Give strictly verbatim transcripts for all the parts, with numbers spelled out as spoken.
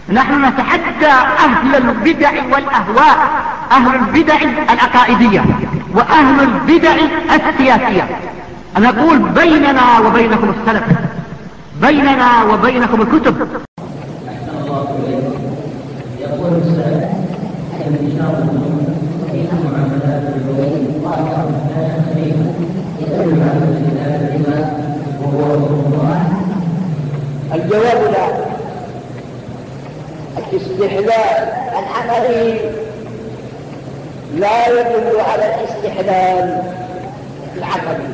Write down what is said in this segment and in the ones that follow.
نحن نتحدى أهل البدع والأهواء، أهل البدع العقائدية وأهل البدع السياسية. نقول بيننا وبينكم السلف، بيننا وبينكم الكتب. يقول السلف ان شاء الله في معاملات الوالدين واقع يدل على الاختلاف بما هو الله. الجواب لا. الاستحلال العملي لا يدل على الاستحلال العملي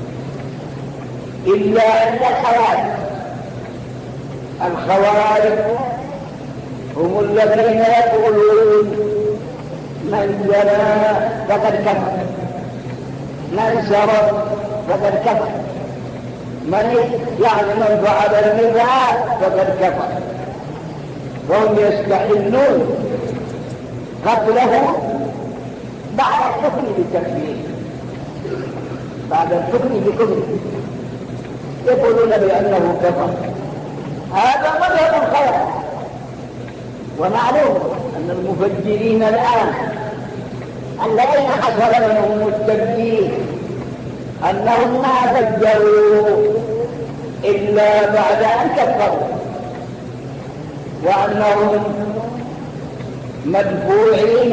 إلا أن الخوارج الخوارج هم الذين يقولون من زنى فقد كفر، من سرق فقد كفر، من يعني من فعل الربا فقد كفر. وهم يستحلون قتله بعد الحكم بالتكفير، بعد الحكم بكفر يقولون بأنه كفر. هذا مذهب الخوارج. ومعلوم أن المفجرين الآن الذين حصل منهم التبديل أنهم ما فجروا إلا بعد أن كفروا، وأنهم مدفوعين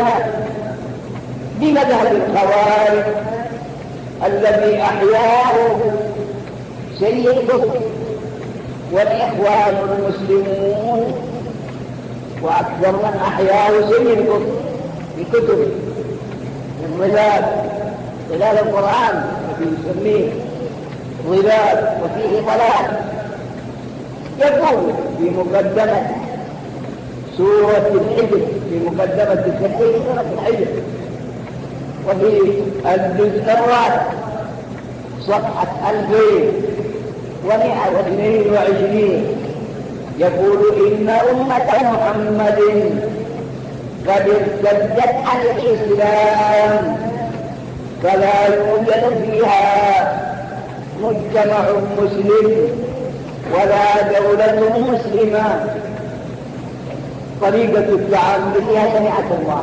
بمذهب الخوارج الذي أحياه سيد الكفر والإخوان المسلمون، وأكثر من أحياه سيد الكفر بكتب الظلال، ظلال القرآن الذي يسميه ظلال وفيه ضلال. يقول في مقدمة سورة الحجر، في مقدمة التفسير سورة الحجر وفي الجزء الرابع صفحة ألفين ومئة واثنين وعشرين يقول إن أمة محمد قد ارتدت عن الإسلام فلا يوجد فيها مجتمع مسلم ولا دولة مسلمة. طريقة التعامل فيها شريعة الله.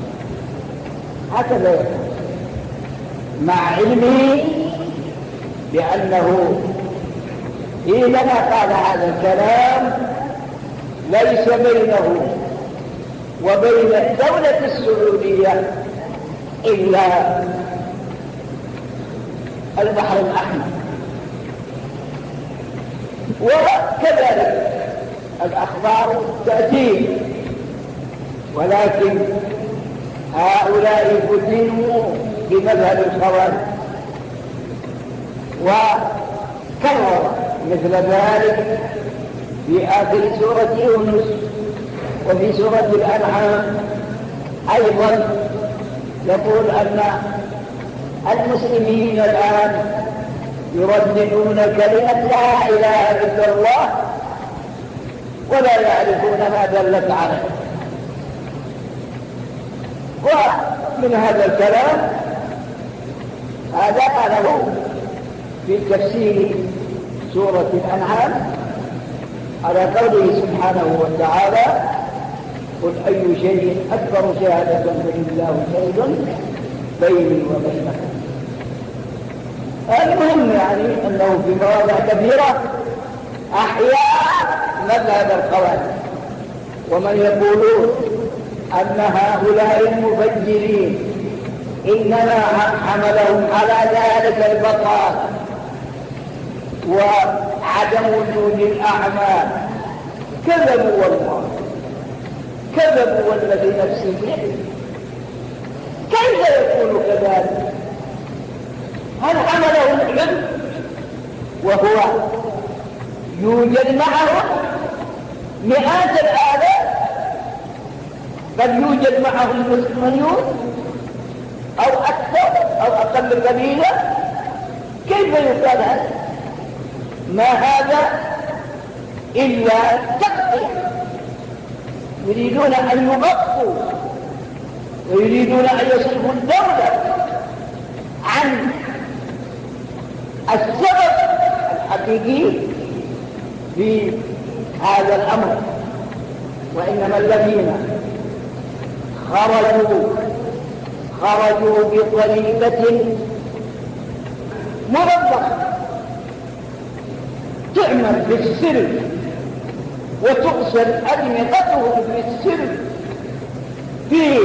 هكذا يقول مع علمه بأنه حينما قال هذا الكلام ليس بينه وبين الدولة السعودية إلا البحر الأحمر. وكذلك الأخبار تأتي، ولكن هؤلاء فتنوا بمذهب الخوارج وكرر مثل ذلك في آخر سورة يونس وفي سورة الأنعام أيضا. يقول أن المسلمين الآن يرددون كلمة لا إله إلا الله ولا يعرفون ما دلت عليه. ومن هذا الكلام هذا قاله في تفسير سورة الأنعام على قوله سبحانه وتعالى قل أي شيء أكبر شهادة فلله شهيد بيني وبينكم. المهم يعني أنه في مواضع كثيرة أحياء مذهب الخوارج، ومن يقولون أن هؤلاء المفجرين إنما حملهم على ذلك البطال وعدم وجود الأعمال. كذبوا والله، كذبوا والذي نفسي بيده. كيف يكون كذلك؟ هل حملهم العلم وهو يوجد معه مئات الآلاف، قد يوجد معهم مليون أو أكثر أو أقل قليلا؟ كيف يقال هذا؟ ما هذا إلا تغطية. يريدون أن يغطوا ويريدون أن يصرفوا الدولة عن السبب الحقيقي في هذا الأمر. وإنما الذين خرجوا خرجوا بطريقة منظمة تعمل بالسر وتقصد أدمغتهم بالسر في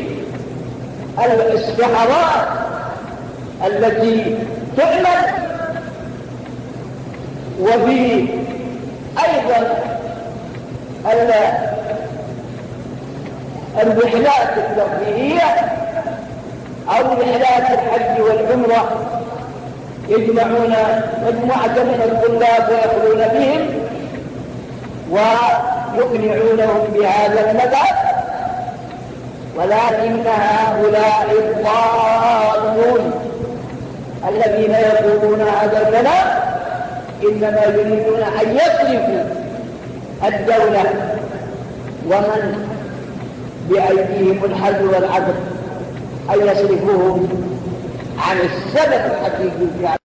الاستعارات التي تعمل، وفي أيضا الرحلات الترفيهية أو رحلات الحج والعمرة، يجمعون مجموعة من الطلاب ويأخذون بهم ويقنعونهم بهذا المذهب، ولكن هؤلاء الضالون الذين يقولون هذا الكلام إنما يريدون أن يصرفوا الدولة ومن بأيديهم الحل والعدل، أن يصرفوهم عن السبب الحقيقي.